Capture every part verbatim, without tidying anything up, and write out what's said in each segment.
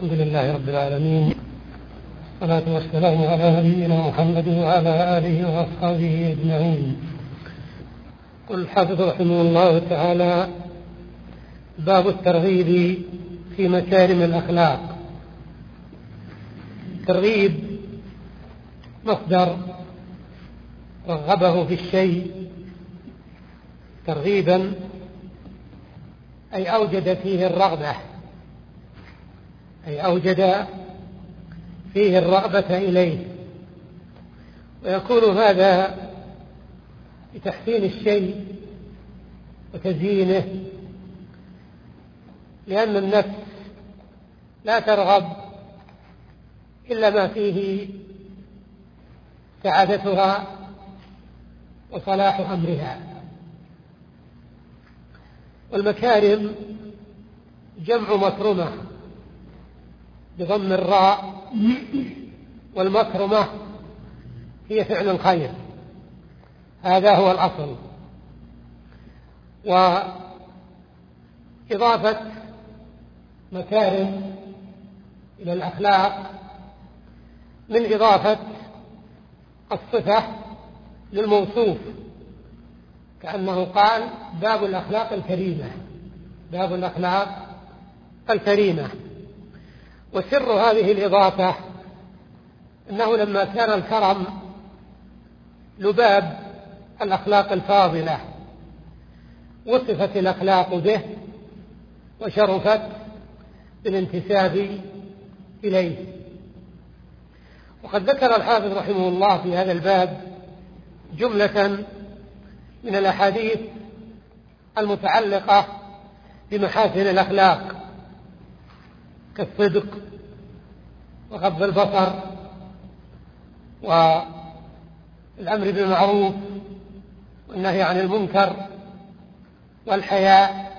الحمد لله رب العالمين، والصلاة والسلام على نبينا محمد وعلى آله وأصحابه أجمعين. قل الحافظ رحمه الله تعالى: باب الترغيب في مكارم الأخلاق. الترغيب مصدر رغبه في الشيء ترغيبا، أي أوجد فيه الرغبة، أي أوجد فيه الرغبة إليه، ويكون هذا بتحسين الشيء وتزيينه، لأن النفس لا ترغب إلا ما فيه سعادتها وصلاح أمرها. والمكارم جمع مكرمة بضم الراء، والمكرمة هي فعل الخير، هذا هو الأصل. وإضافة مكارم إلى الأخلاق من إضافة الصفة للموصوف، كأنه قال: باب الأخلاق الكريمة، باب الأخلاق الكريمة. وسر هذه الإضافة أنه لما كان الكرم لباب الأخلاق الفاضلة وصفت الأخلاق به وشرفت بالانتساب إليه. وقد ذكر الحافظ رحمه الله في هذا الباب جملة من الأحاديث المتعلقة بمحاسن الأخلاق، كالصدق وغض البصر والأمر بالمعروف والنهي عن المنكر والحياء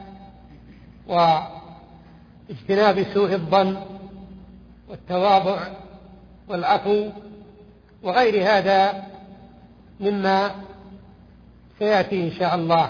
واجتناب سوء الظن والتواضع والعفو وغير هذا مما سيأتي إن شاء الله.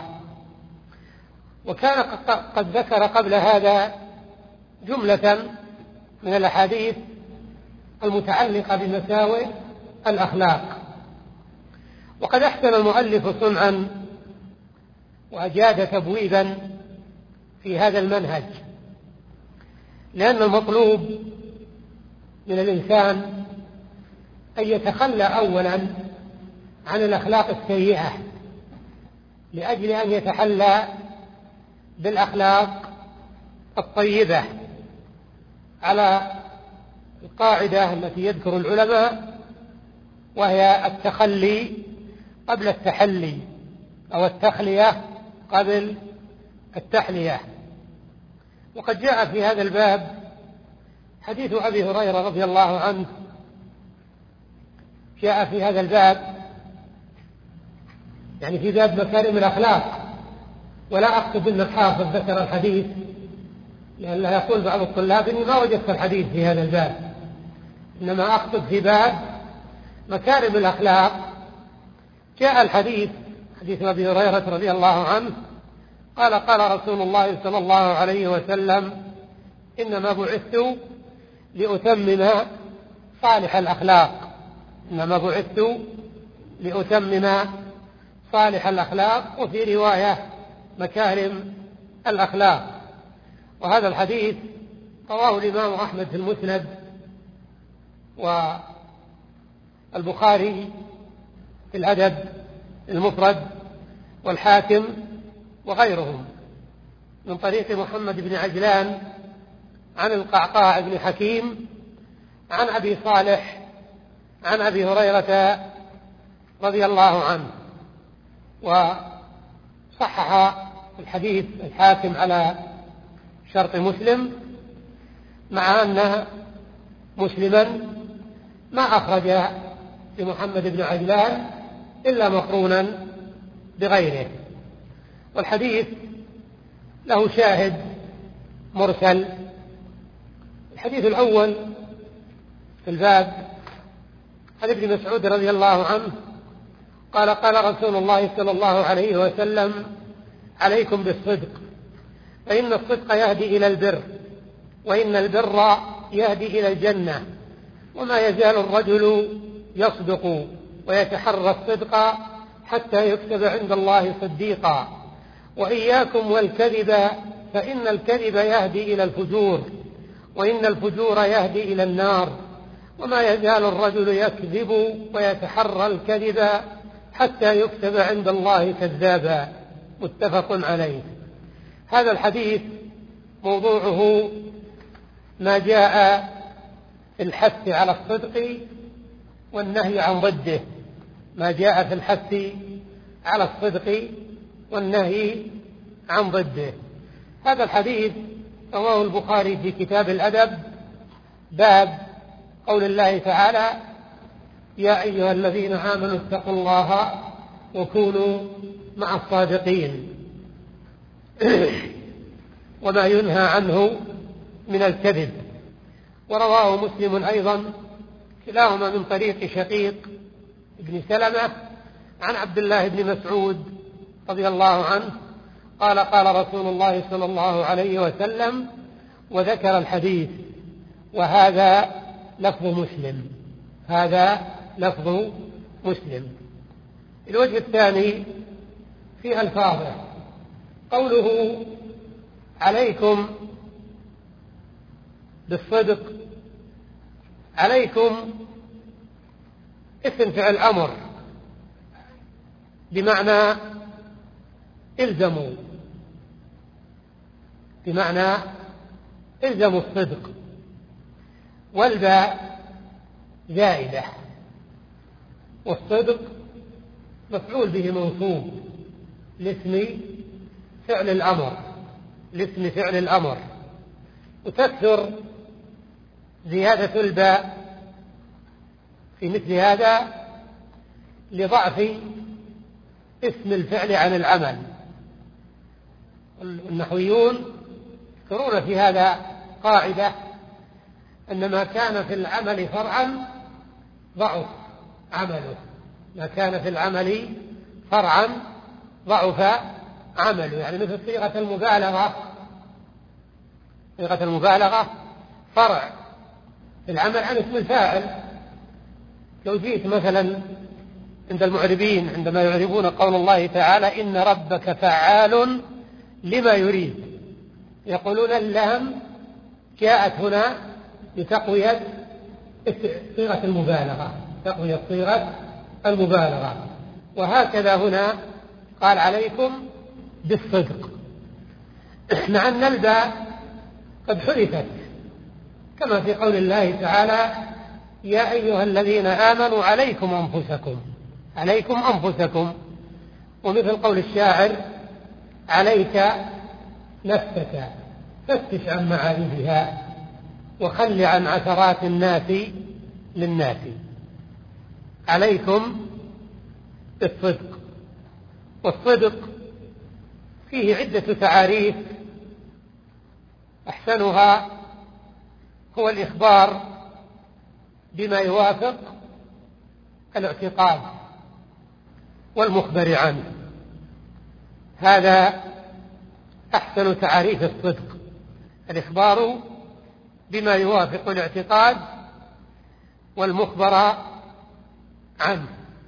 وكان قد ذكر قبل هذا جملة من الأحاديث المتعلقة بمساوئ الأخلاق. وقد أحسن المؤلف صنعا وأجاد تبويبا في هذا المنهج، لأن المطلوب من الإنسان أن يتخلى أولا عن الأخلاق السيئة لأجل أن يتحلى بالأخلاق الطيبة، على القاعدة التي يذكر العلماء، وهي التخلي قبل التحلي، أو التخلية قبل التحلية. وقد جاء في هذا الباب حديث أبي هريرة رضي الله عنه، جاء في هذا الباب يعني في باب مكارم الأخلاق، ولا أقصد أن الحافظ ذكر الحديث، لأن لا يقول بعض الطلاب إني ما وجدت الحديث في هذا الباب، إنما أقصد في باب مكارم الأخلاق جاء الحديث، حديث أبي هريرة رضي الله عنه قال: قال رسول الله صلى الله عليه وسلم: إنما بعثت لأتمم صالح الأخلاق، إنما بعثت لأتمم صالح الأخلاق، وفي رواية مكارم الأخلاق. وهذا الحديث رواه الإمام أحمد في المسند، والبخاري في الأدب المفرد، والحاكم وغيرهم، من طريق محمد بن عجلان عن القعقاع بن حكيم عن أبي صالح عن أبي هريرة رضي الله عنه. وصحح الحديث الحاكم على شرط مسلم، مع أن مسلما ما أخرج لمحمد بن عجلان إلا مقرونا بغيره. والحديث له شاهد مرسل. الحديث الأول في الباب عن ابن مسعود رضي الله عنه قال: قال رسول الله صلى الله عليه وسلم: عليكم بالصدق، فإن الصدق يهدي إلى البر، وإن البر يهدي إلى الجنة، وما يزال الرجل يصدق ويتحرى الصدق حتى يكتب عند الله صديقا، وإياكم والكذب فإن الكذب يهدي إلى الفجور، وإن الفجور يهدي إلى النار، وما يزال الرجل يكذب ويتحرى الكذب حتى يكتب عند الله كذابا. متفق عليه. هذا الحديث موضوعه ما جاء في الحث على الصدق والنهي عن ضده، ما جاء في الحث على الصدق والنهي عن ضده. هذا الحديث رواه البخاري في كتاب الأدب، باب قول الله تعالى: يا أيها الذين آمنوا اتقوا الله وكونوا مع الصادقين، وما ينهى عنه من الكذب. ورواه مسلم أيضا كلاهما من طريق شقيق بن سلمة عن عبد الله بن مسعود رضي الله عنه قال: قال رسول الله صلى الله عليه وسلم، وذكر الحديث. وهذا لفظ مسلم، هذا لفظ مسلم. الوجه الثاني في ألفاظه، قوله: عليكم بالصدق. عليكم اسم فعل أمر بمعنى الزموا، بمعنى الزموا الصدق، والباء زائدة، والصدق مفعول به منصوب لاسم فعل الأمر، لاسم فعل الأمر. وتكثر زيادة الباء في مثل هذا لضعف اسم الفعل عن العمل. النحويون يذكرون في هذا قاعدة: أن ما كان في العمل فرعا ضعف عمله، ما كان في العمل فرعا ضعف عمله. يعني مثل صيغة المبالغة، صيغة المبالغة فرع في العمل عن اسم الفاعل. لو جئت مثلا عند المعربين عندما يعربون قول الله تعالى: إن ربك فعال لما يريد، يقولون اللام جاءت هنا لتقوية صيغة المبالغة، تقوية صيغة المبالغة. وهكذا هنا قال: عليكم بالصدق، مع أن الباء قد حذفت، كما في قول الله تعالى: يا أيها الذين آمنوا عليكم أنفسكم، عليكم أنفسكم. ومثل قول الشاعر: عليك نفسك فتش عن معارفها وخل عن عثرات الناس للناس. عليكم بالصدق. والصدق فيه عدة تعاريف، أحسنها هو الإخبار بما يوافق الاعتقاد والمخبر عنه. هذا أحسن تعريف الصدق، الإخبار بما يوافق الاعتقاد والمخبر عنه.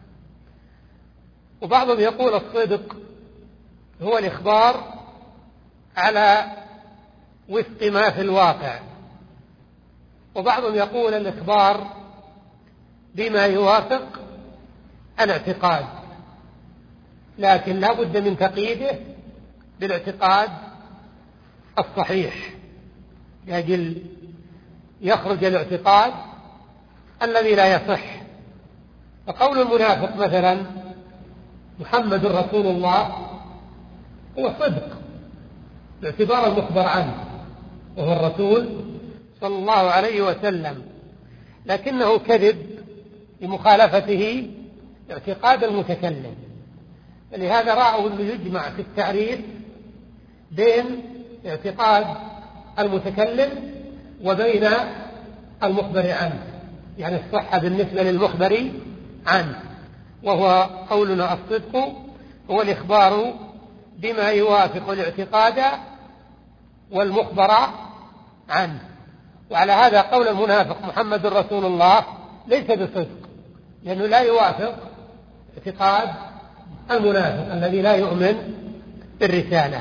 وبعضهم يقول الصدق هو الإخبار على وفق ما في الواقع، وبعضهم يقول الإخبار بما يوافق الاعتقاد، لكن لا بد من تقييده بالاعتقاد الصحيح لأجل يخرج الاعتقاد الذي لا يصح. فقول المنافق مثلا: محمد رسول الله، هو صدق باعتبار المخبر عنه وهو الرسول صلى الله عليه وسلم، لكنه كذب لمخالفته اعتقاد المتكلم. فلهذا رأوا أنه يجمع في التعريف بين اعتقاد المتكلم وبين المخبر عنه، يعني الصحة بالنسبة للمخبر عنه. وهو قولنا: الصدق هو الإخبار بما يوافق الاعتقاد والمخبر عنه. وعلى هذا قول المنافق محمد رسول الله ليس بصدق، لأنه لا يوافق اعتقاد المنافق الذي لا يؤمن بالرسالة.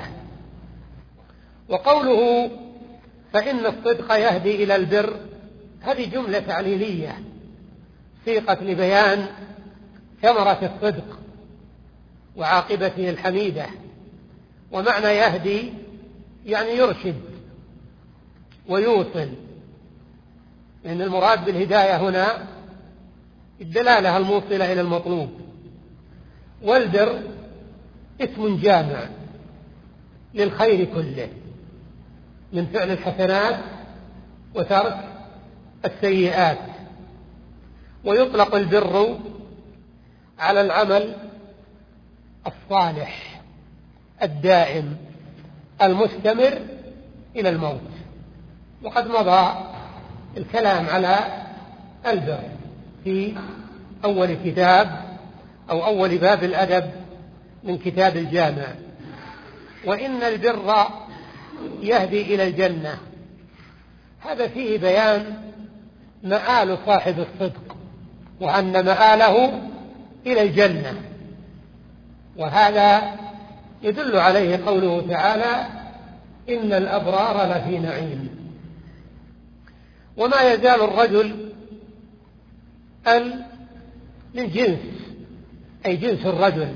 وقوله فإن الصدق يهدي إلى البر، هذه جملة تعليلية سيقت لبيان ثمرة الصدق وعاقبته الحميدة. ومعنى يهدي يعني يرشد ويوصل، لأن المراد بالهداية هنا الدلالة الموصلة إلى المطلوب. والبر اسم جامع للخير كله، من فعل الحسنات وترك السيئات. ويطلق البر على العمل الصالح الدائم المستمر إلى الموت. وقد مضى الكلام على البر في أول كتاب أو أول باب الأدب من كتاب الجامع. وإن البر يهدي إلى الجنة، هذا فيه بيان مآل صاحب الصدق، وأن مآله إلى الجنة. وهذا يدل عليه قوله تعالى إن الأبرار لفي نعيم. وما يزال الرجل ال للجنس، أي جنس الرجل،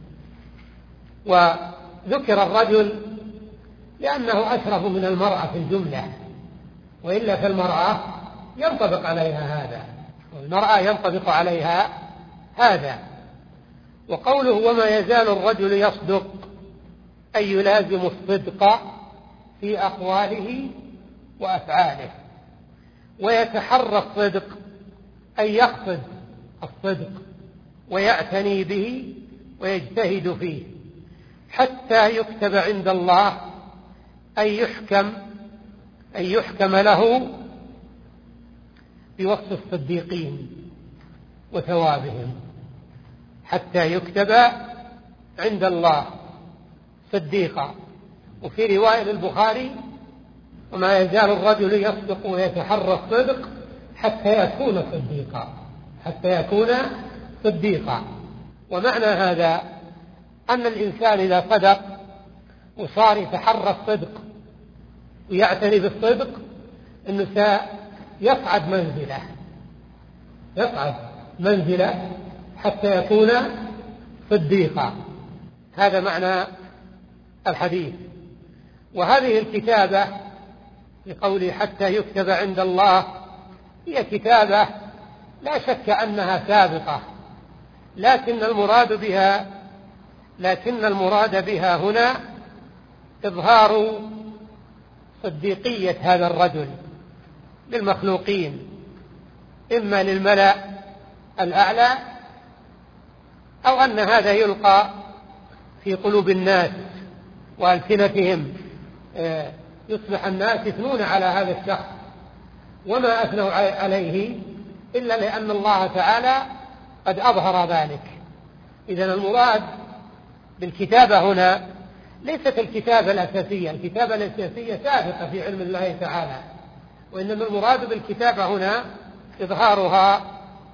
وذكر الرجل لأنه أشرف من المرأة في الجملة، وإلا فالمرأة ينطبق عليها هذا، والمرأة ينطبق عليها هذا. وقوله وما يزال الرجل يصدق، أي يلازم الصدق في أقواله وأفعاله، ويتحرى الصدق، أي يقصد الصدق ويعتني به ويجتهد فيه، حتى يكتب عند الله، أي يحكم أي يحكم له بوصف الصديقين وثوابهم، حتى يكتب عند الله صديقا. وفي رواية للبخاري وما يزال الرجل يصدق ويتحرى الصدق حتى يكون صديقا، حتى يكون صديقا. ومعنى هذا أن الإنسان إذا صدق وصار يتحرى الصدق ويعتني بالصدق أنه سيصعد منزله يصعد منزله حتى يكون صديقا. هذا معنى الحديث. وهذه الكتابة لقوله حتى يكتب عند الله هي كتابة لا شك أنها سابقة، لكن المراد بها لكن المراد بها هنا إظهار صديقية هذا الرجل للمخلوقين، إما للملأ الأعلى، أو أن هذا يلقى في قلوب الناس وألسنتهم، يصبح الناس يثنون على هذا الشخص وما أثنوا عليه إلا لأن الله تعالى قد أظهر ذلك. إذن المراد بالكتابة هنا ليست الكتابة الأساسية، الكتابة الأساسية سابقة في علم الله تعالى، وإنما المراد بالكتابة هنا إظهارها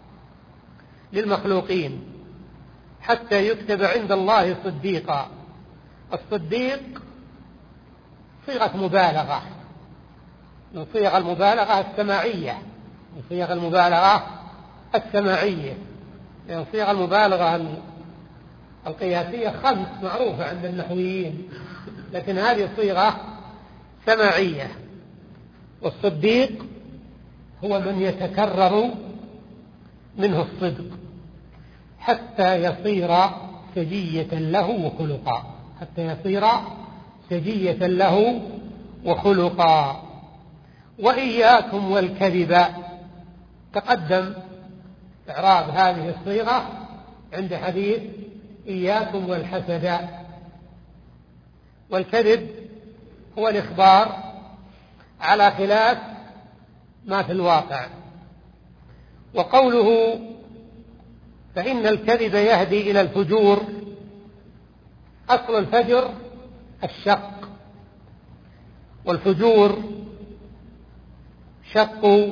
للمخلوقين حتى يكتب عند الله صديقا. الصديق صيغة مبالغة من صيغ المبالغة السماعية من صيغ المبالغة السماعية يعني صيغ المبالغة القياسية خمس معروفة عند النحويين، لكن هذه صيغة سماعية. والصديق هو من يتكرر منه الصدق حتى يصير سجية له وخلقا حتى يصير سجية له وخلقا. وإياكم والكذب، تقدم إعراب هذه الصيغة عند حديث إياكم والحسد. والكذب هو الإخبار على خلاف ما في الواقع. وقوله فإن الكذب يهدي إلى الفجور، أصل الفجر الشق، والفجور شق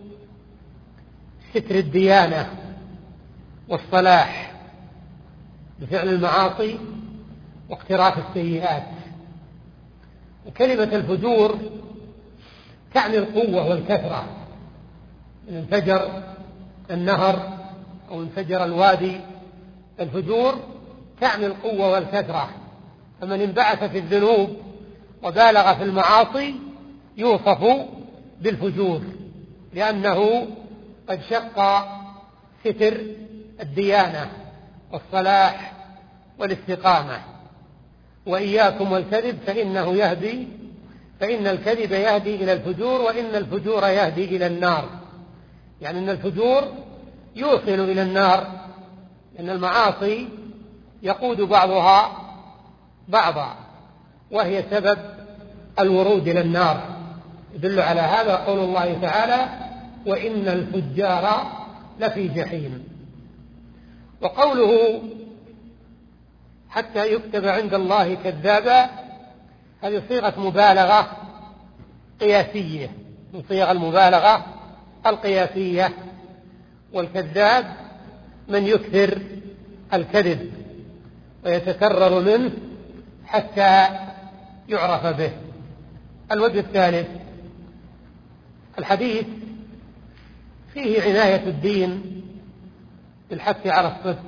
ستر الديانة والصلاح بفعل المعاصي واقتراف السيئات. وكلمة الفجور تعني القوة والكثرة. إن انفجر النهر أو انفجر الوادي، الفجور تعني القوة والكثرة. فمن انبعث في الذنوب وبالغ في المعاصي يوصف بالفجور، لأنه قد شق ستر الديانة والصلاح والاستقامة. وإياكم والكذب فإنه يهدي فإن الكذب يهدي إلى الفجور، وإن الفجور يهدي إلى النار. يعني أن الفجور يوصل إلى النار، لأن المعاصي يقود بعضها بعضا، وهي سبب الورود إلى النار. يدل على هذا قول الله تعالى: وإن الفجار لفي جحيم. وقوله حتى يكتب عند الله كذابا، هذه صيغة مبالغة قياسية من صيغ المبالغة القياسية. والكذاب من يكثر الكذب ويتكرر منه حتى يعرف به. الوجه الثالث: الحديث فيه عناية الدين بالحث على الصدق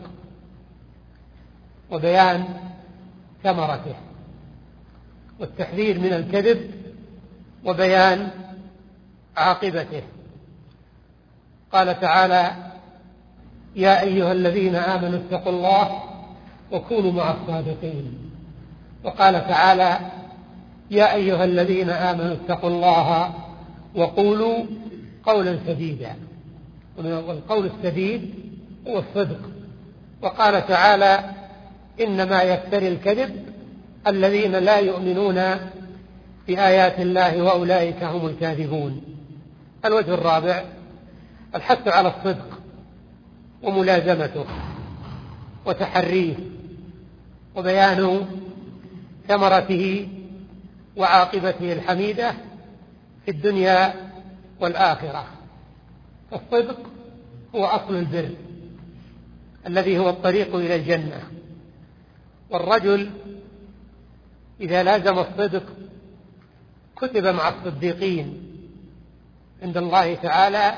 وبيان ثمرته، والتحذير من الكذب وبيان عاقبته. قال تعالى: يا أيها الذين آمنوا اتقوا الله وكونوا مع الصادقين. وقال تعالى: يا أيها الذين آمنوا اتقوا الله وقولوا قولا سديدا. والقول السديد هو الصدق. وقال تعالى: إنما يفتري الكذب الذين لا يؤمنون بآيات الله وأولئك هم الكاذبون. الوجه الرابع: الحث على الصدق وملازمته وتحريه وبيان ثمرته وعاقبته الحميدة في الدنيا والآخرة. الصدق هو أصل البر الذي هو الطريق إلى الجنة. والرجل إذا لازم الصدق كتب مع الصديقين عند الله تعالى،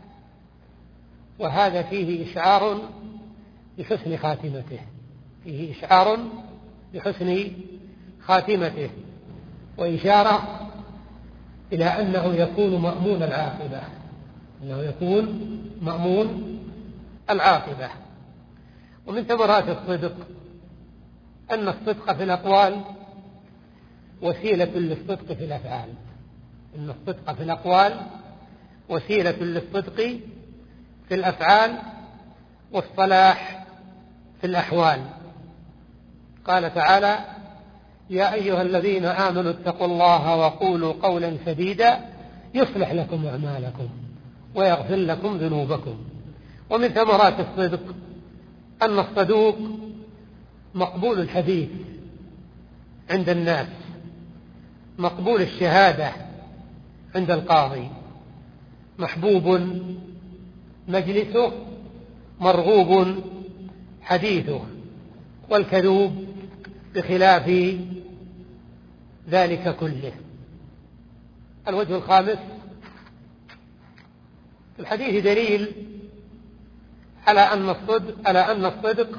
وهذا فيه إشعار بحسن خاتمته فيه إشعار بحسن خاتمته وإشارة إلى أنه يكون مأمون العاقبة أنه يكون مأمون العاقبة. ومن ثمرات الصدق أن الصدق في الأقوال وسيلة للصدق في الأفعال أن الصدق في الأقوال وسيلة للصدق في الأفعال والصلاح في الأحوال. قال تعالى: يا أيها الذين آمنوا اتقوا الله وقولوا قولا سديدا يصلح لكم أعمالكم ويغفر لكم ذنوبكم. ومن ثمرات الصدق أن الصدوق مقبول الحديث عند الناس، مقبول الشهادة عند القاضي، محبوب مجلسه، مرغوب حديثه. والكذوب بخلاف ذلك كله. الوجه الخامس: في الحديث دليل على أن الصدق على أن الصدق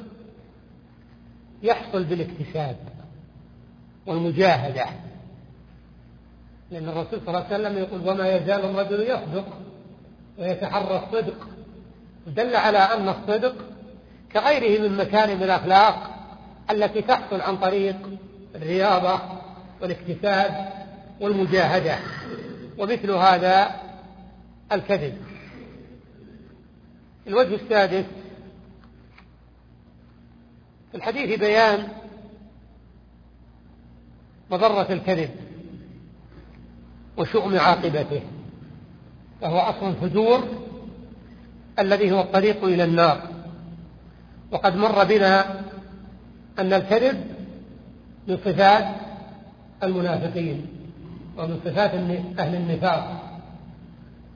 يحصل بالاكتساب والمجاهدة، لأن الرسول صلى الله عليه وسلم يقول: وما يزال الرجل يصدق ويتحرى الصدق. دل على أن الصدق كغيره من مكارم الأخلاق التي تحصل عن طريق الرياضة والاكتساب والمجاهدة. ومثل هذا الكذب. الوجه السادس: في الحديث بيان مضرة الكذب وشؤم عاقبته، فهو أصل الفجور الذي هو الطريق إلى النار. وقد مر بنا أن الكذب من صفات المنافقين ومن صفات أهل النفاق،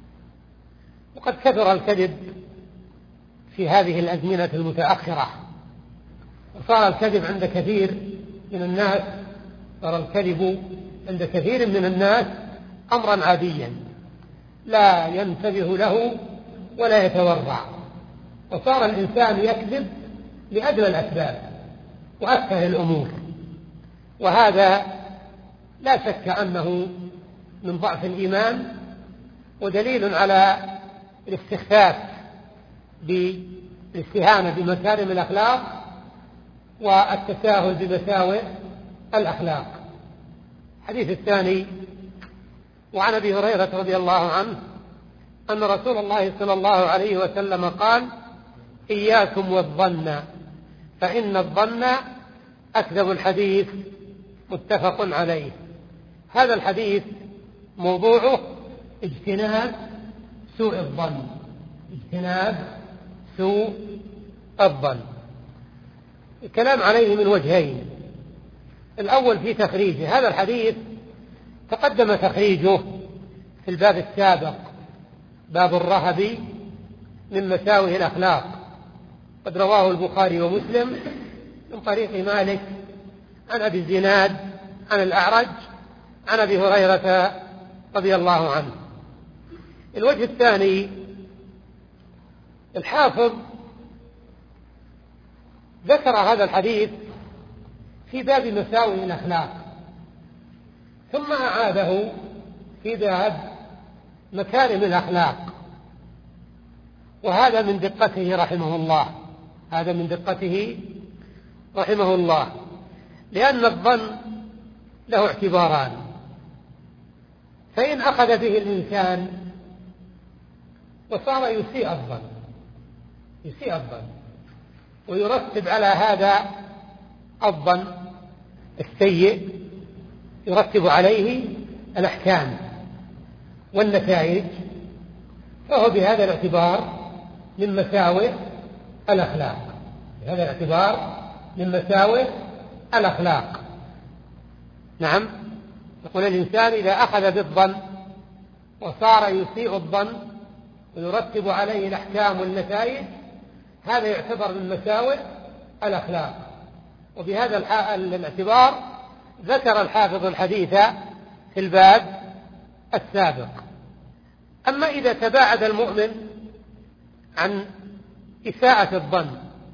وقد كثر الكذب في هذه الأزمنة المتأخرة، وصار الكذب عند كثير من الناس صار الكذب عند كثير من الناس أمرا عاديا لا ينتبه له ولا يتورع، وصار الإنسان يكذب لأدنى الأسباب وأسهل الأمور، وهذا لا شك أنه من ضعف الإيمان ودليل على الاستخفاف بالاستهانة بمكارم الأخلاق والتساهل بمساوئ الأخلاق. الحديث الثاني: وعن أبي هريرة رضي الله عنه أن رسول الله صلى الله عليه وسلم قال: إياكم والظن فإن الظن أكذب الحديث. متفق عليه. هذا الحديث موضوعه اجتناب سوء الظن، اجتناب سوء الظن. الكلام عليه من وجهين: الأول في تخريجه. هذا الحديث تقدم تخريجه في الباب السابق، باب الرهب من مساوئ الأخلاق، قد رواه البخاري ومسلم من طريق مالك عن أبي الزناد عن الأعرج عن أبي هريرة رضي الله عنه. الوجه الثاني: الحافظ ذكر هذا الحديث في باب مساوئ الأخلاق، ثم أعاده في باب مكارم الأخلاق، وهذا من دقته رحمه الله، هذا من دقته رحمه الله، لأن الظن له اعتباران: فإن أخذ به الإنسان وصار يسيء الظن يسيء الظن ويرتب على هذا الظن السيء، يرتب عليه الأحكام والنتائج، فهو بهذا الاعتبار من مساوئ الأخلاق، بهذا الاعتبار من مساوئ الأخلاق. نعم، يقول الإنسان إذا أخذ بالظن وصار يسيء الظن ويرتب عليه الأحكام والنتائج، هذا يعتبر من مساوئ الأخلاق. وبهذا الاعتبار ذكر الحافظ الحديث في الباب السابق. أما إذا تباعد المؤمن عن إساءة الظن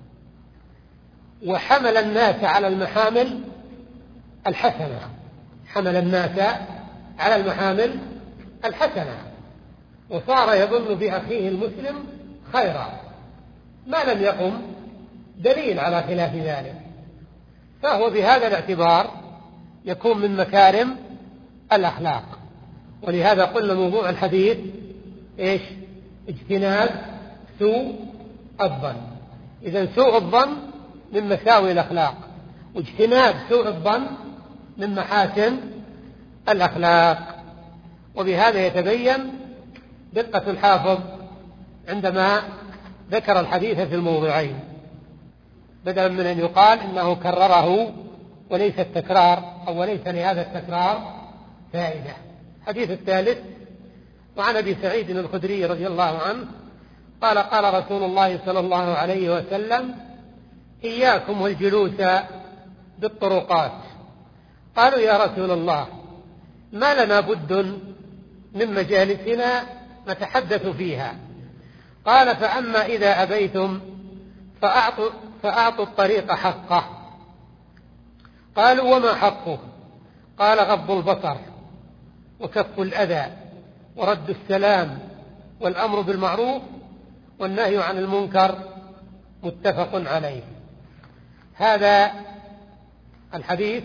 وحمل الناس على المحامل الحسنة حمل الناس على المحامل الحسنة وصار يظن بأخيه المسلم خيرا ما لم يقم دليل على خلاف ذلك، فهو بهذا الاعتبار يكون من مكارم الأخلاق. ولهذا قلنا موضوع الحديث إيش؟ اجتناب سوء الظن. إذن سوء الظن من مساوئ الأخلاق، واجتناب سوء الظن من محاسن الأخلاق. وبهذا يتبين دقة الحافظ عندما ذكر الحديث في الموضعين، بدلا من أن يقال إنه كرره وليس التكرار أو وليس لهذا التكرار فائدة. الحديث الثالث: وعن أبي سعيد الخدري رضي الله عنه قال: قال رسول الله صلى الله عليه وسلم: إياكم والجلوس بالطرقات. قالوا: يا رسول الله، ما لنا بد من مجالسنا نتحدث فيها. قال: فأما إذا أبيتم فأعطوا, فأعطوا الطريق حقه. قالوا: وما حقه؟ قال: غض البصر وكف الأذى ورد السلام والأمر بالمعروف والنهي عن المنكر. متفق عليه. هذا الحديث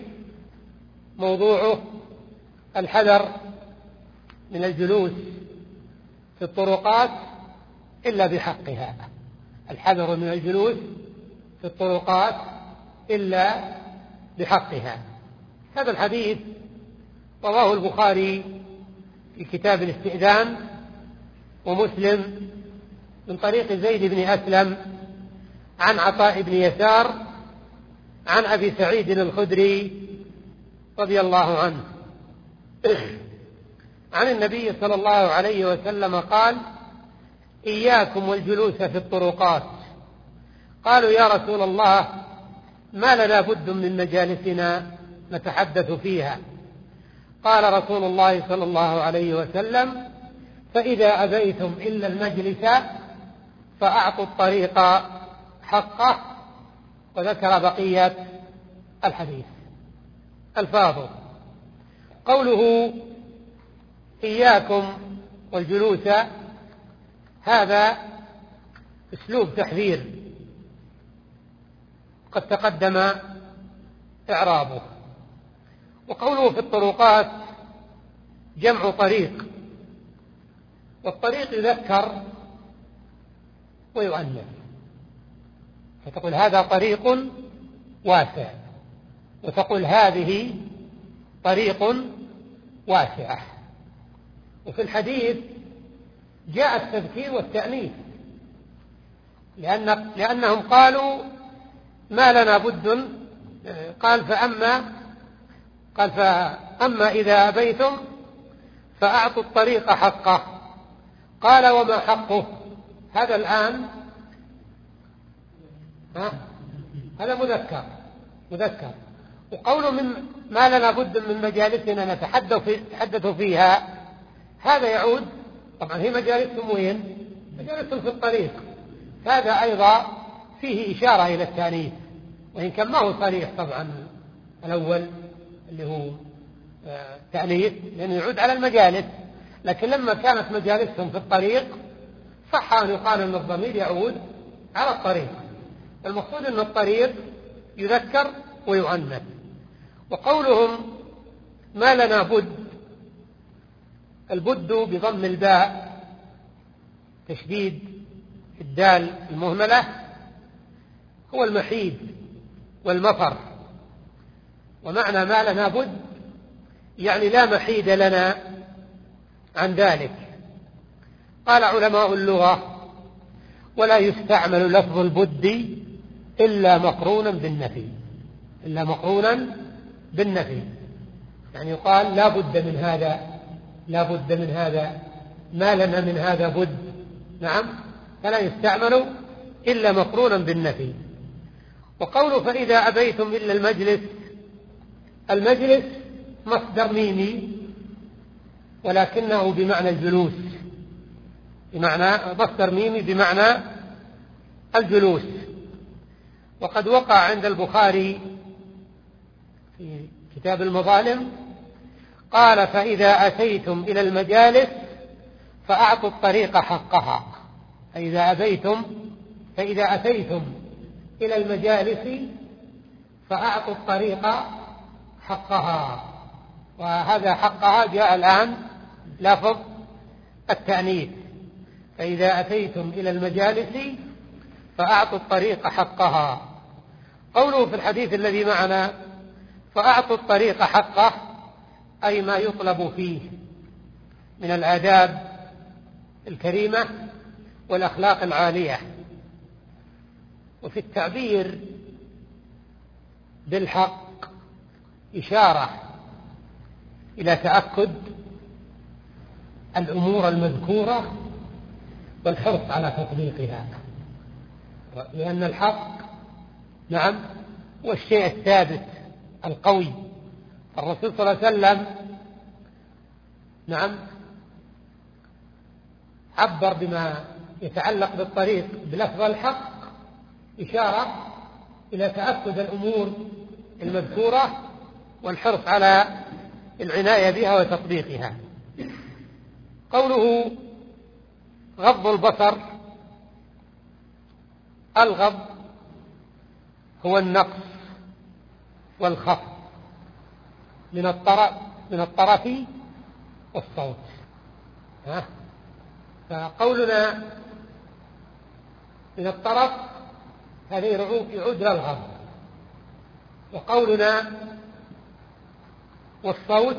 موضوعه الحذر من الجلوس في الطرقات إلا بحقها، الحذر من الجلوس في الطرقات إلا بحقها. هذا الحديث رواه البخاري في كتاب الاستئذان ومسلم من طريق زيد بن أسلم عن عطاء بن يسار عن أبي سعيد الخدري رضي الله عنه عن النبي صلى الله عليه وسلم قال: إياكم والجلوس في الطرقات. قالوا يا رسول الله ما لنا بد من مجالسنا نتحدث فيها. قال رسول الله صلى الله عليه وسلم فإذا أبيتم إلا المجلس فأعطوا الطريق حقه. وذكر بقية الحديث. الفاظ قوله إياكم والجلوس هذا أسلوب تحذير قد تقدم إعرابه. وقوله في الطرقات جمع طريق، والطريق يذكر ويؤنث، فتقول هذا طريق واسع، وتقول هذه طريق واسعة. وفي الحديث جاء التذكير والتأنيث، لأن لأنهم قالوا ما لنا بد، قال فأما قال فأما إذا أبيتم فأعطوا الطريق حقه. قال وما حقه؟ هذا الآن ها؟ هذا مذكر مذكر وقوله من ما لنا بد من مجالسنا نتحدث فيها، هذا يعود طبعا هي مجالسهم وين؟ مجالسهم في الطريق. هذا أيضا فيه إشارة إلى التانيث، وإن كان ما هو صريح طبعا الأول اللي هو تأنيث لأنه يعود على المجالس، لكن لما كانت مجالسهم في الطريق صح أن يقال أن الضمير يعود على الطريق. المقصود أن الطريق يذكر ويؤنث. وقولهم ما لنا بد، البد بضم الباء تشديد الدال المهملة هو المحيد والمفر. ومعنى ما لنا بد يعني لا محيد لنا عن ذلك. قال علماء اللغة ولا يستعمل لفظ البد إلا مقرونا بالنفي، إلا مقرونا بالنفي، يعني يقال لا بد من هذا، لا بد من هذا، ما لنا من هذا بد. نعم، فلا يستعمل إلا مقرونا بالنفي. وقوله فإذا أبيتم إلا المجلس، المجلس مصدر ميمي ولكنه بمعنى الجلوس، بمعنى مصدر ميمي بمعنى الجلوس. وقد وقع عند البخاري في كتاب المظالم قال فإذا أتيتم إلى المجالس فأعطوا الطريق حقها. فإذا أبيتم فإذا أتيتم إلى المجالس فأعطوا الطريق حقها. وهذا حقها جاء الآن لفظ التأنيث، فإذا أتيتم إلى المجالس فأعطوا الطريق حقها. قوله في الحديث الذي معنا فأعطوا الطريق حقه أي ما يطلب فيه من الآداب الكريمة والأخلاق العالية. وفي التعبير بالحق إشارة إلى تأكد الأمور المذكورة والحرص على تطبيقها، لأن الحق نعم هو الشيء الثابت القوي. الرسول صلى الله عليه وسلم نعم عبر بما يتعلق بالطريق بلفظ الحق إشارة إلى تأكد الأمور المذكورة والحرص على العناية بها وتطبيقها. قوله غض البصر، الغض هو النقص والخفض من الطرف من الطرف والصوت. ها؟ فقولنا من الطرف هذا يعود للغض، وقولنا والصوت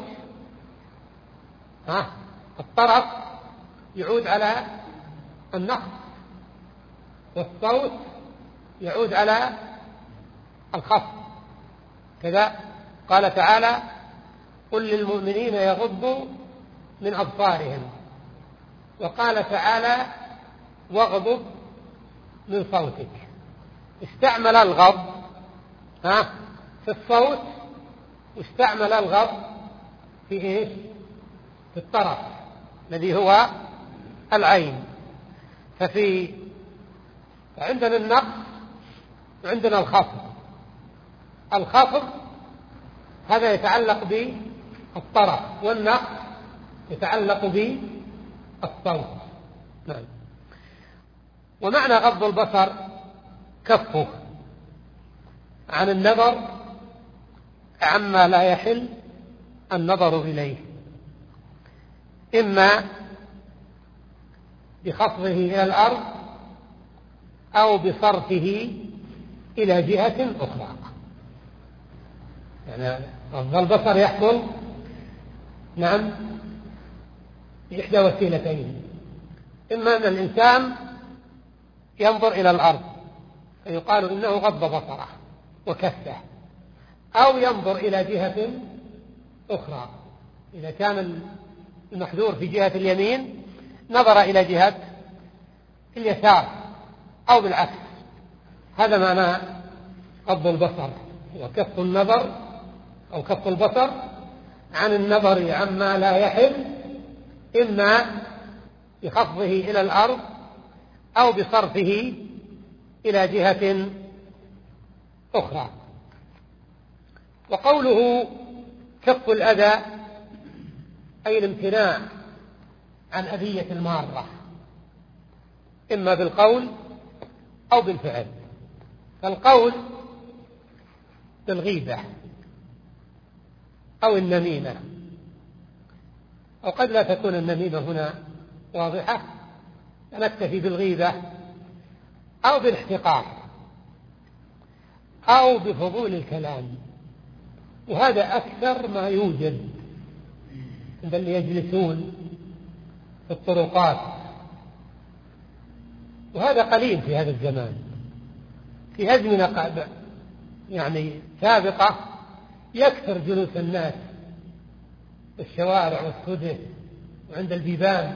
ها الطرف يعود على النقص، والصوت يعود على الخفض. كذا قال تعالى قل للمؤمنين يغضوا من أبصارهم. وقال تعالى واغضب من صوتك. استعمل الغض ها في الصوت، واستعمل الغض في ايش؟ في الطرف الذي هو العين. ففي عندنا النقص وعندنا الخفض. الخفض هذا يتعلق بالطرف، والنقص يتعلق بالصوت. نعم. ومعنى غض البصر كفه عن النظر عما لا يحل النظر إليه، إما بخفضه إلى الأرض أو بصرفه إلى جهة أخرى. يعني غض البصر يحصل نعم بإحدى وسيلتين: إما أن الإنسان ينظر إلى الأرض فيقال إنه غض بصره وكفه، أو ينظر إلى جهة أخرى. إذا كان المحذور في جهة اليمين نظر إلى جهة اليسار أو بالعكس. هذا معنى غض البصر، وكف النظر أو كف البصر عن النظر عما لا يحل، إما بخفضه إلى الأرض أو بصرفه إلى جهة أخرى. وقوله كف الأذى أي الامتناع عن أذية المارة، إما بالقول أو بالفعل. فالقول بالغيبة أو النميمة، أو قد لا تكون النميمة هنا واضحة، نكتفي بالغيبة أو بالاحتقار أو بفضول الكلام. وهذا أكثر ما يوجد عند اللي يجلسون في الطرقات، وهذا قليل في هذا الزمان. في أزمنة يعني سابقة يكثر جلوس الناس في الشوارع والسدة وعند البيبان،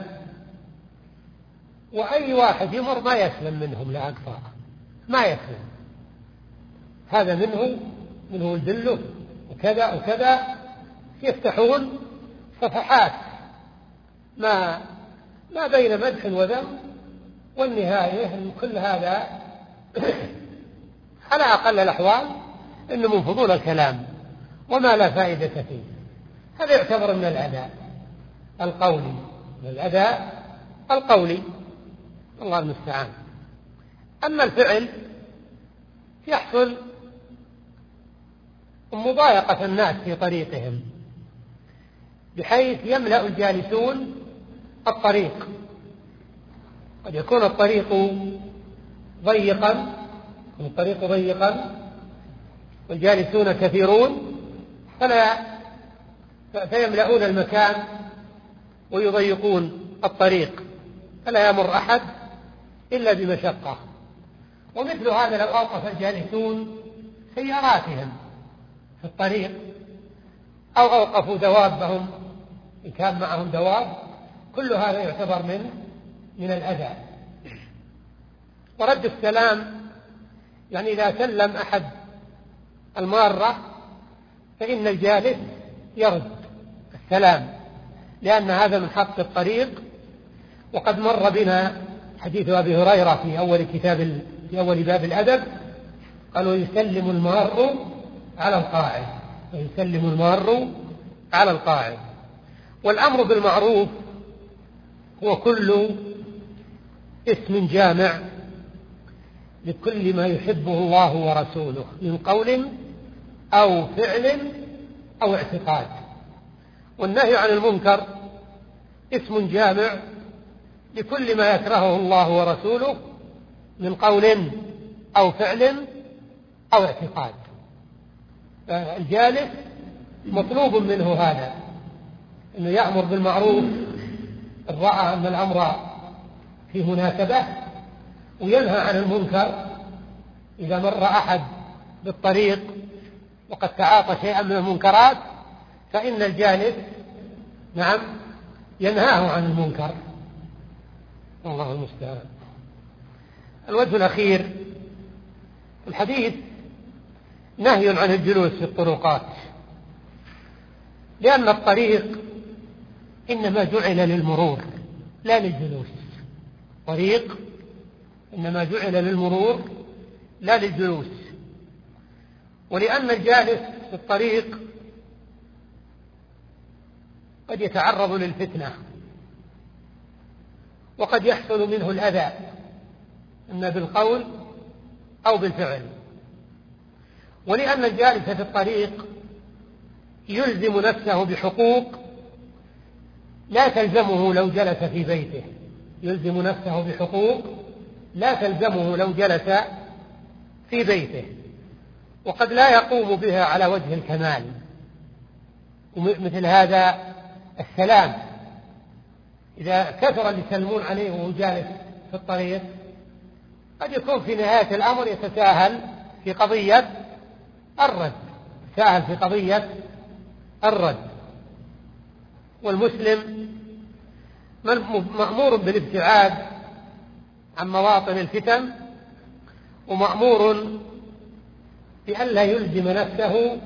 وأي واحد يمر ما يسلم منهم لا أكثر، ما يسلم. هذا منه منه ولدله وكذا وكذا، يفتحون صفحات ما ما بين مدح وذم، والنهاية أن كل هذا على أقل الأحوال إنه من فضول الكلام وما لا فائدة فيه. هذا يعتبر من الأداء القولي، من الأداء القولي، الله المستعان. أما الفعل يحصل مضايقة الناس في طريقهم، بحيث يملأ الجالسون الطريق. قد يكون الطريق ضيقا الطريق ضيقا والجالسون كثيرون، فلا فيملؤون المكان ويضيقون الطريق، فلا يمر أحد إلا بمشقة. ومثل هذا لو أوقف الجالسون سياراتهم في الطريق أو أوقفوا دوابهم إن كان معهم دواب، كل هذا يعتبر من من الأذى. ورد السلام، يعني إذا سلم أحد المارة فإن الجالس يرد السلام، لأن هذا من حق الطريق. وقد مر بنا حديث أبي هريرة في أول كتاب في أول باب الأدب، قالوا يسلم المار على القاعد ويسلم المار على القاعد. والأمر بالمعروف هو كل اسم جامع لكل ما يحبه الله ورسوله من قول أو فعل أو اعتقاد. والنهي عن المنكر اسم جامع لكل ما يكرهه الله ورسوله من قول أو فعل أو اعتقاد. الجالس مطلوب منه هذا، أنه يأمر بالمعروف إن رأى أن الأمر في مناسبة، وينهى عن المنكر إذا مر أحد بالطريق وقد تعاطى شيئا من المنكرات، فإن الجالس نعم ينهاه عن المنكر. الله المستعان. الوجه الأخير الحديث نهي عن الجلوس في الطرقات، لأن الطريق إنما جعل للمرور لا للجلوس. طريق إنما جعل للمرور لا للجلوس، ولأن الجالس في الطريق قد يتعرض للفتنة وقد يحصل منه الأذى إما بالقول أو بالفعل، ولأن الجالس في الطريق يلزم نفسه بحقوق لا تلزمه لو جلس في بيته، يلزم نفسه بحقوق لا تلزمه لو جلس في بيته، وقد لا يقوم بها على وجه الكمال. ومثل هذا السلام، إذا كثر اللي يسلمون عليه وهو جالس في الطريق قد يكون في نهاية الأمر يتساهل في قضية الرد، يتساهل في قضية الرد. والمسلم مأمور بالابتعاد عن مواطن الفتن، ومأمور بألا يلزم نفسه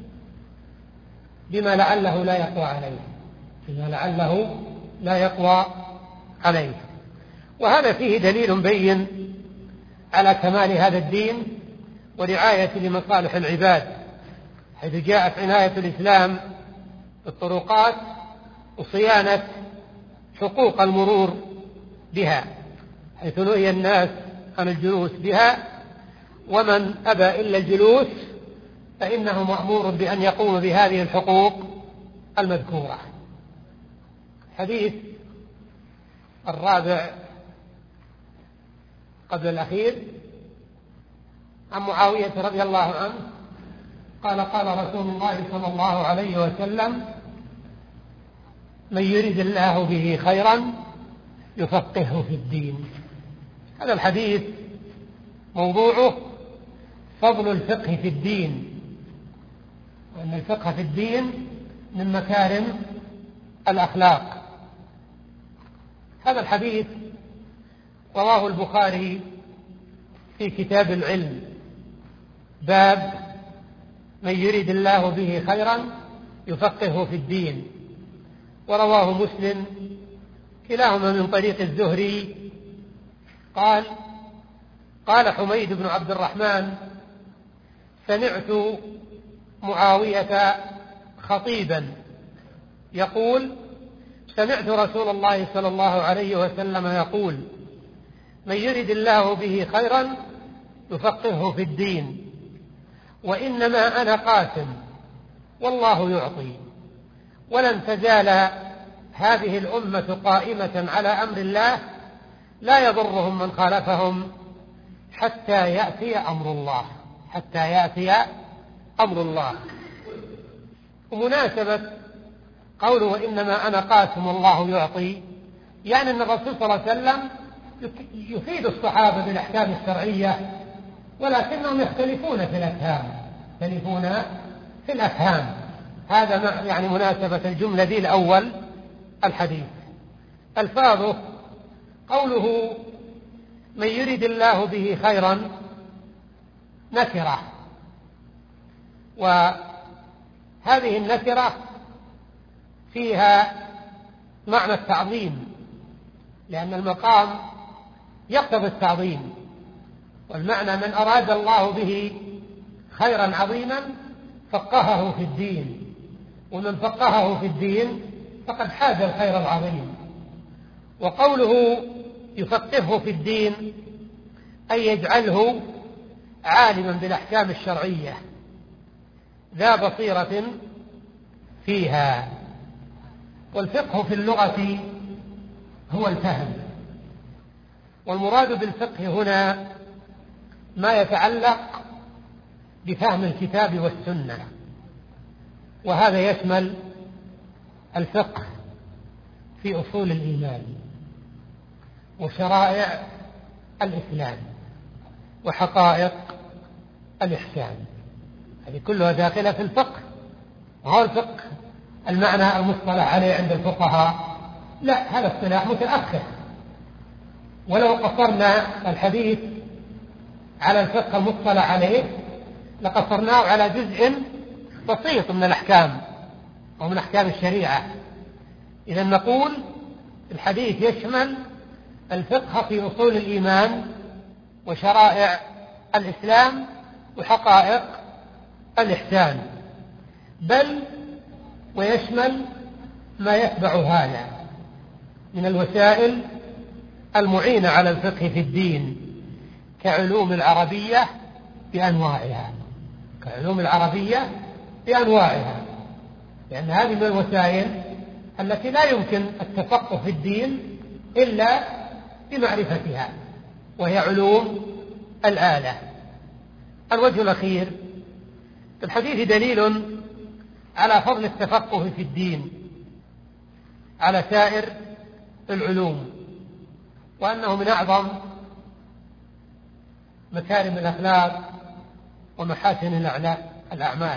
بما لعله لا يقوى عليه، بما لعله لا يقوى عليه. وهذا فيه دليل بين على كمال هذا الدين ورعاية لمصالح العباد، حيث جاءت عناية الإسلام بالطرقات وصيانة حقوق المرور بها، حيث نهي الناس عن الجلوس بها، ومن أبى إلا الجلوس فإنه مأمور بأن يقوم بهذه الحقوق المذكورة. حديث الرابع قبل الأخير عن معاوية رضي الله عنه قال: قال رسول الله صلى الله عليه وسلم: من يرد الله به خيرا يفقهه في الدين. هذا الحديث موضوعه فضل الفقه في الدين، وأن الفقه في الدين من مكارم الأخلاق. هذا الحديث رواه البخاري في كتاب العلم، باب من يرد الله به خيرا يفقهه في الدين، ورواه مسلم كلاهما من طريق الزهري قال: قال حميد بن عبد الرحمن: سمعت معاوية خطيبا يقول: سمعت رسول الله صلى الله عليه وسلم يقول: من يرد الله به خيرا يفقهه في الدين، وإنما أنا قاسم والله يعطي، ولن تزال هذه الأمة قائمة على أمر الله لا يضرهم من خالفهم حتى يأتي أمر الله، حتى يأتي أمر الله. ومناسبة قوله وإنما أنا قاسم والله يعطي، يعني أن الرسول صلى الله عليه وسلم يفيد الصحابة بالأحكام الشرعية، ولكنهم يختلفون في الأفهام، يختلفون في الأفهام. هذا يعني مناسبة الجملة دي الأول الحديث. ألفاظه: قوله من يرد الله به خيرا نكرة، وهذه النكرة فيها معنى التعظيم، لأن المقام يقتضي التعظيم، والمعنى من أراد الله به خيرا عظيما فقهه في الدين، ومن فقهه في الدين فقد حاز الخير العظيم. وقوله يفقهه في الدين أي يجعله عالما بالأحكام الشرعية ذا بصيرة فيها. والفقه في اللغة هو الفهم، والمراد بالفقه هنا ما يتعلق بفهم الكتاب والسنة، وهذا يشمل الفقه في أصول الإيمان وشرائع الإسلام وحقائق الإحسان، هذه كلها داخلة في الفقه. وهو الفقه المعنى المصطلح عليه عند الفقهاء لا، هذا اصطلاح متأخر، ولو قصرنا الحديث على الفقه المطلع عليه لقصرناه على جزء بسيط من الأحكام ومن أحكام الشريعة. إذا نقول الحديث يشمل الفقه في أصول الإيمان وشرائع الإسلام وحقائق الإحسان، بل ويشمل ما يتبع هذا من الوسائل المعينة على الفقه في الدين كعلوم العربية بأنواعها كعلوم العربية بأنواعها لأن هذه من الوسائل التي لا يمكن التفقه في الدين إلا بمعرفتها، وهي علوم الآلة. الوجه الأخير في الحديث دليل على فضل التفقه في الدين على سائر العلوم، وأنه من أعظم مكارم الأخلاق ومحاسن الأعمال،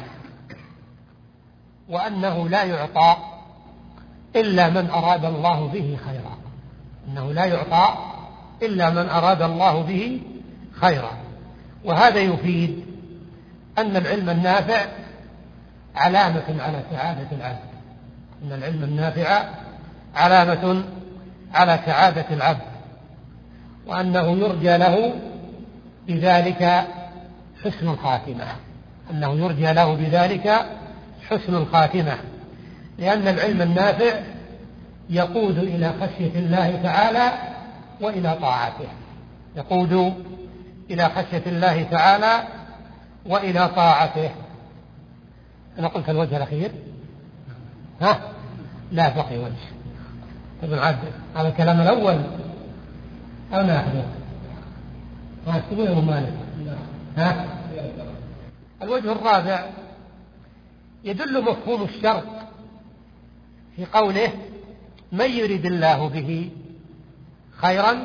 وأنه لا يعطى إلا من أراد الله به خيرا أنه لا يعطى إلا من أراد الله به خيرا. وهذا يفيد أن العلم النافع علامة على سعادة العبد أن العلم النافع علامة على سعادة العبد وأنه يرجى له بذلك حسن الخاتمة أنه يرجى له بذلك حسن الخاتمة لأن العلم النافع يقود إلى خشية الله تعالى وإلى طاعته يقود إلى خشية الله تعالى وإلى طاعته. أنا قلت الوجه الأخير ها لا بقي وجه. ابن عبد هذا الكلام الأول أو ناخذه ما تقوله مالك ها. الوجه الرابع يدل مفهوم الشرط في قوله من يريد الله به خيرا،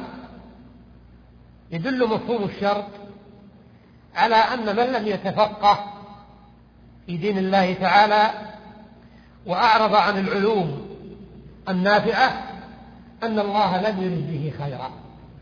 يدل مفهوم الشرط على أن من لم يتفقه في دين الله تعالى وأعرض عن العلوم النافعة أن الله لم يرد به خيرا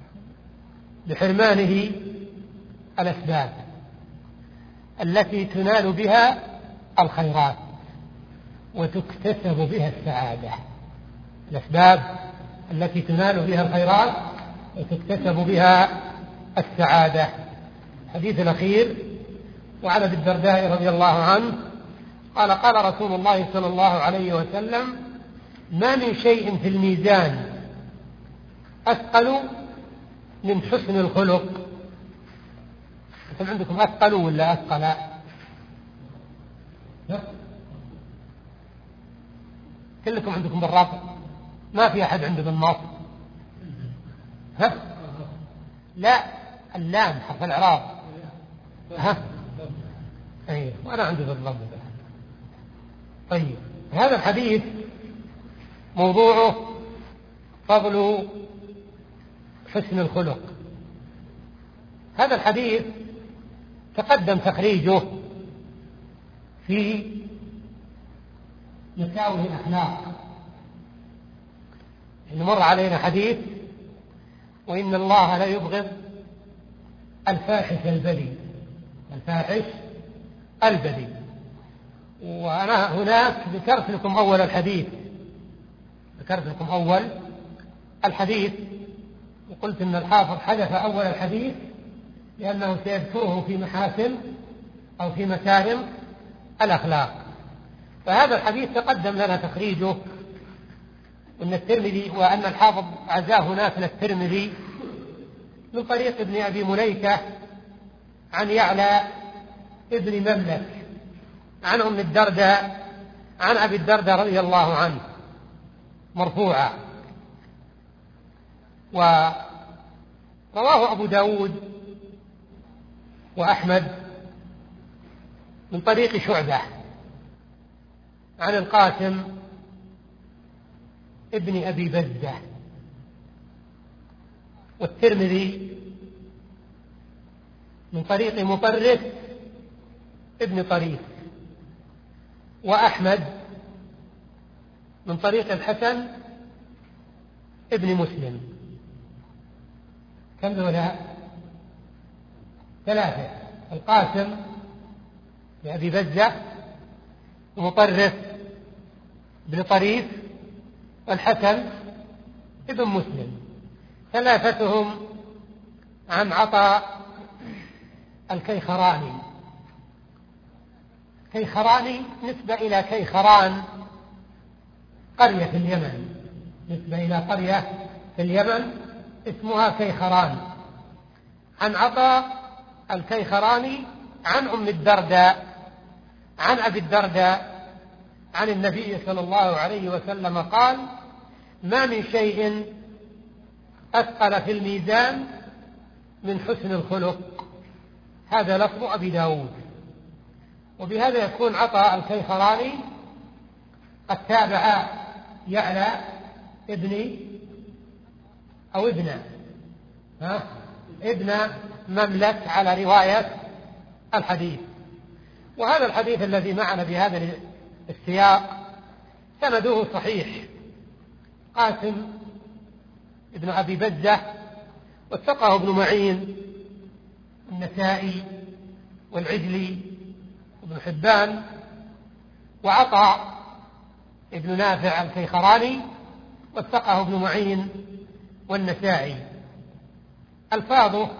لحرمانه الأسباب التي تنال بها الخيرات وتكتسب بها السعادة الأسباب التي تنال بها الخيرات وتكتسب بها السعادة. الحديث الأخير وعن أبي الدرداء رضي الله عنه قال قال رسول الله صلى الله عليه وسلم ما من شيء في الميزان أثقل من حسن الخلق. أنتم عندكم أثقل ولا أثقل؟ كلكم عندكم بالرفع ما في أحد عنده بالنصب ها؟ لا اللام حرف الإعراب ها أيه. وأنا عندي بالضبط. طيب هذا الحديث موضوعه فضل حسن الخلق. هذا الحديث تقدم تخريجه في مساوئ الأخلاق. مر علينا حديث وإن الله لا يبغض الفاحش البذيء الفاحش البذيء. وأنا هناك ذكرت لكم أول الحديث ذكرت لكم أول الحديث وقلت إن الحافظ حذف أول الحديث لأنه سيذكره في محاسن أو في مكارم الأخلاق. فهذا الحديث تقدم لنا تخريجه وأن الترمذي وأن الحافظ عزاه هناك للترمذي من طريق ابن أبي مليكة عن يعلى ابن مملك عن أم الدرداء عن أبي الدرداء رضي الله عنه مرفوعا. ورواه أبو داود وأحمد من طريق شعبة عن القاسم ابن أبي بزة، والترمذي من طريق مطرف ابن طريف، وأحمد من طريق الحسن ابن مسلم. كم ذولا؟ ثلاثة: القاسم لأبي بزة، ومطرف بن طريف، والحسن ابن مسلم. ثلاثتهم عن عطاء الكيخراني. كيخراني نسبة إلى كيخران، قرية في اليمن، نسبة إلى قرية في اليمن اسمها كيخران. عن عطاء الكيخراني عن أم الدرداء عن أبي الدرداء عن النبي صلى الله عليه وسلم قال: ما من شيء أثقل في الميزان من حسن الخلق. هذا لفظ أبي داود. وبهذا يكون عطاء الكيخراني قد تابع يعلى ابن أو ابن ها ابن مملك على رواية الحديث. وهذا الحديث الذي معنا بهذا السياق سنده صحيح. قاسم ابن أبي بزة وثقه ابن معين، النسائي والعجلي وابن حبان، وعطاء ابن نافع الكيخراني وثقه ابن معين والنسائي. ألفاظه: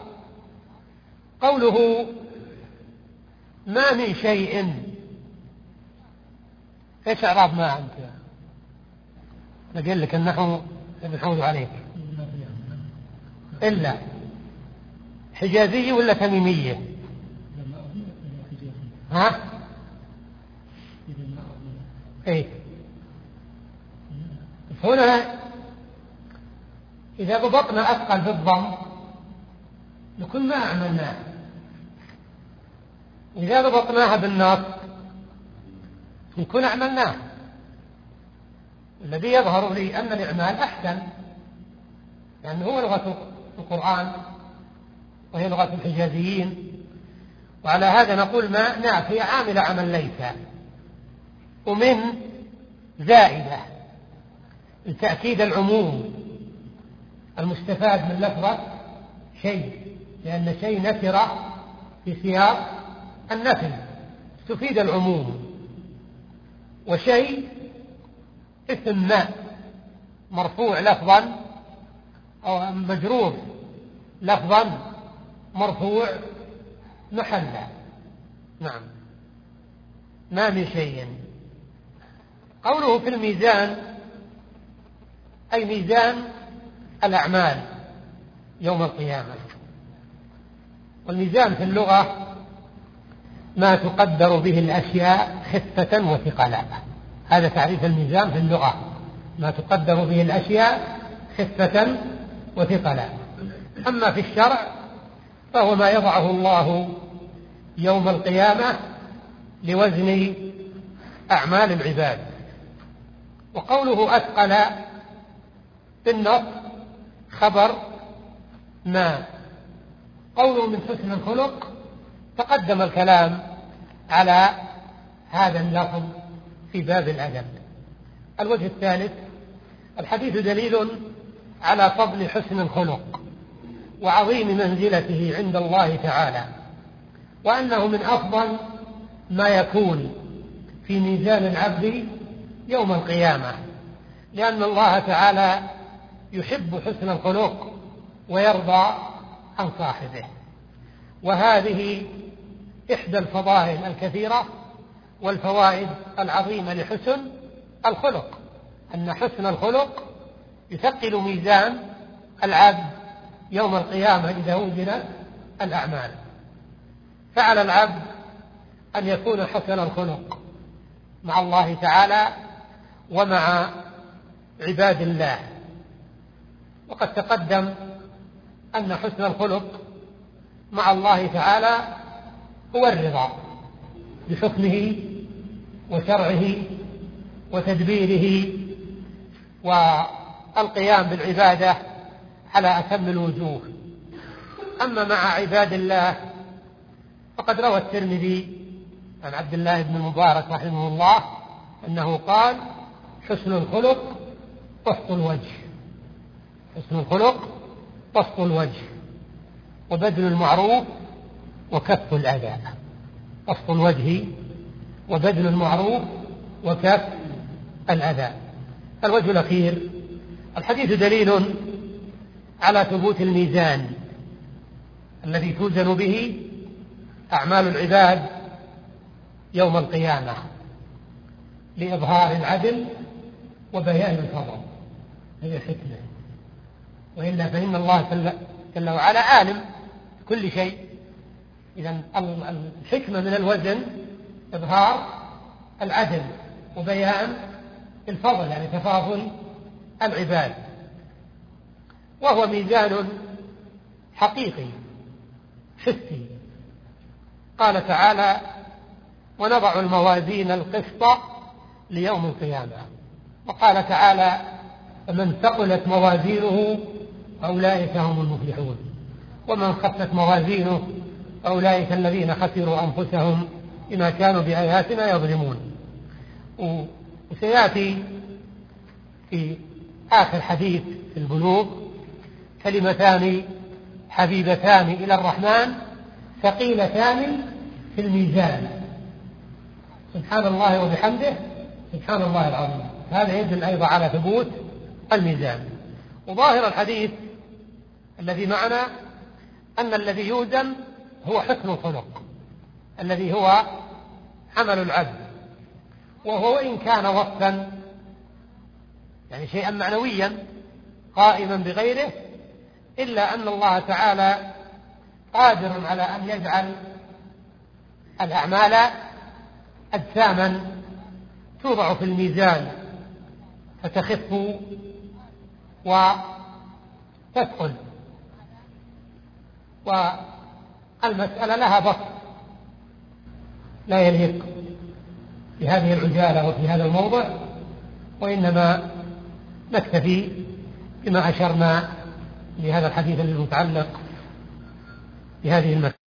قوله ما من شيء، ايش اعراب ما انت؟ نقول لك النحو بنحوله عليك. الا حجازيه ولا تميميه؟ ها؟ ايه. هنا اذا ضبطنا اثقل بالضم نكون ما عملناه، إذا ضبطناها بالنص نكون عملناه. الذي يظهر لي أن الإعمال أحسن، لأنه هو لغة القرآن وهي لغة الحجازيين. وعلى هذا نقول ما نافية عامل عمل ليس، ومن زائدة لتأكيد العموم المستفاد من لفظة شيء، لأن شيء نكرة في سياق النفي تفيد العموم. وشيء اسم ما مرفوع لفظا أو مجرور لفظا مرفوع محلا. نعم. ما من شيء. قوله في الميزان أي ميزان الأعمال يوم القيامة. والميزان في اللغة ما تقدر به الأشياء خفة وثقلا. هذا تعريف الميزان في اللغة: ما تقدر به الأشياء خفة وثقلا. أما في الشرع فهو ما يضعه الله يوم القيامة لوزن أعمال العباد. وقوله أثقل في النص خبر ما. قوله من حسن الخلق تقدم الكلام على هذا اللفظ في باب الأدب. الوجه الثالث: الحديث دليل على فضل حسن الخلق وعظيم منزلته عند الله تعالى، وأنه من أفضل ما يكون في ميزان العبد يوم القيامة، لأن الله تعالى يحب حسن الخلق ويرضى عن صاحبه. وهذه إحدى الفضائل الكثيرة والفوائد العظيمة لحسن الخلق، أن حسن الخلق يثقل ميزان العبد يوم القيامة إذا وزنت الأعمال. فعلى العبد أن يكون حسن الخلق مع الله تعالى ومع عباد الله. وقد تقدم أن حسن الخلق مع الله تعالى هو الرضا بحكمه وشرعه وتدبيره والقيام بالعبادة على أتم الوجوه. أما مع عباد الله فقد روى الترمذي عن عبد الله بن المبارك رحمه الله أنه قال: حسن الخلق بسط الوجه. حسن الخلق بسط الوجه. وبذل المعروف وكف الأذى. قصد الوجه وبذل المعروف وكف الأذى. الوجه الأخير: الحديث دليل على ثبوت الميزان الذي توزن به أعمال العباد يوم القيامة لإظهار العدل وبيان الفضل. هذه حكمة، وإلا فإن الله جل وعلا عالم كل شيء. إذن الحكمة من الوزن إظهار العدل وبيان الفضل، يعني تفاضل العباد، وهو ميزان حقيقي حسي. قال تعالى: ونضع الموازين القسط ليوم القيامة. وقال تعالى: فمن ثقلت موازينه أولئك هم المفلحون، ومن خفت موازينه أولئك الذين خسروا أنفسهم بما كانوا بآياتنا يظلمون. وسيأتي في آخر حديث في البلوغ كلمتان حبيبتان إلى الرحمن ثقيلتان في الميزان، سبحان الله وبحمده سبحان الله العظيم. هذا يدل أيضا على ثبوت الميزان. وظاهر الحديث الذي معنا أن الذي يوزن هو حسن الخلق الذي هو عمل العبد، وهو إن كان وصفا يعني شيئا معنويا قائما بغيره، إلا أن الله تعالى قادر على أن يجعل الأعمال أجساما توضع في الميزان فتخف وتثقل، والمسألة لها بسط لا يليق بهذه العجالة وفي هذا الموضع، وإنما نكتفي بما أشرنا لهذا الحديث المتعلق بهذه المسألة.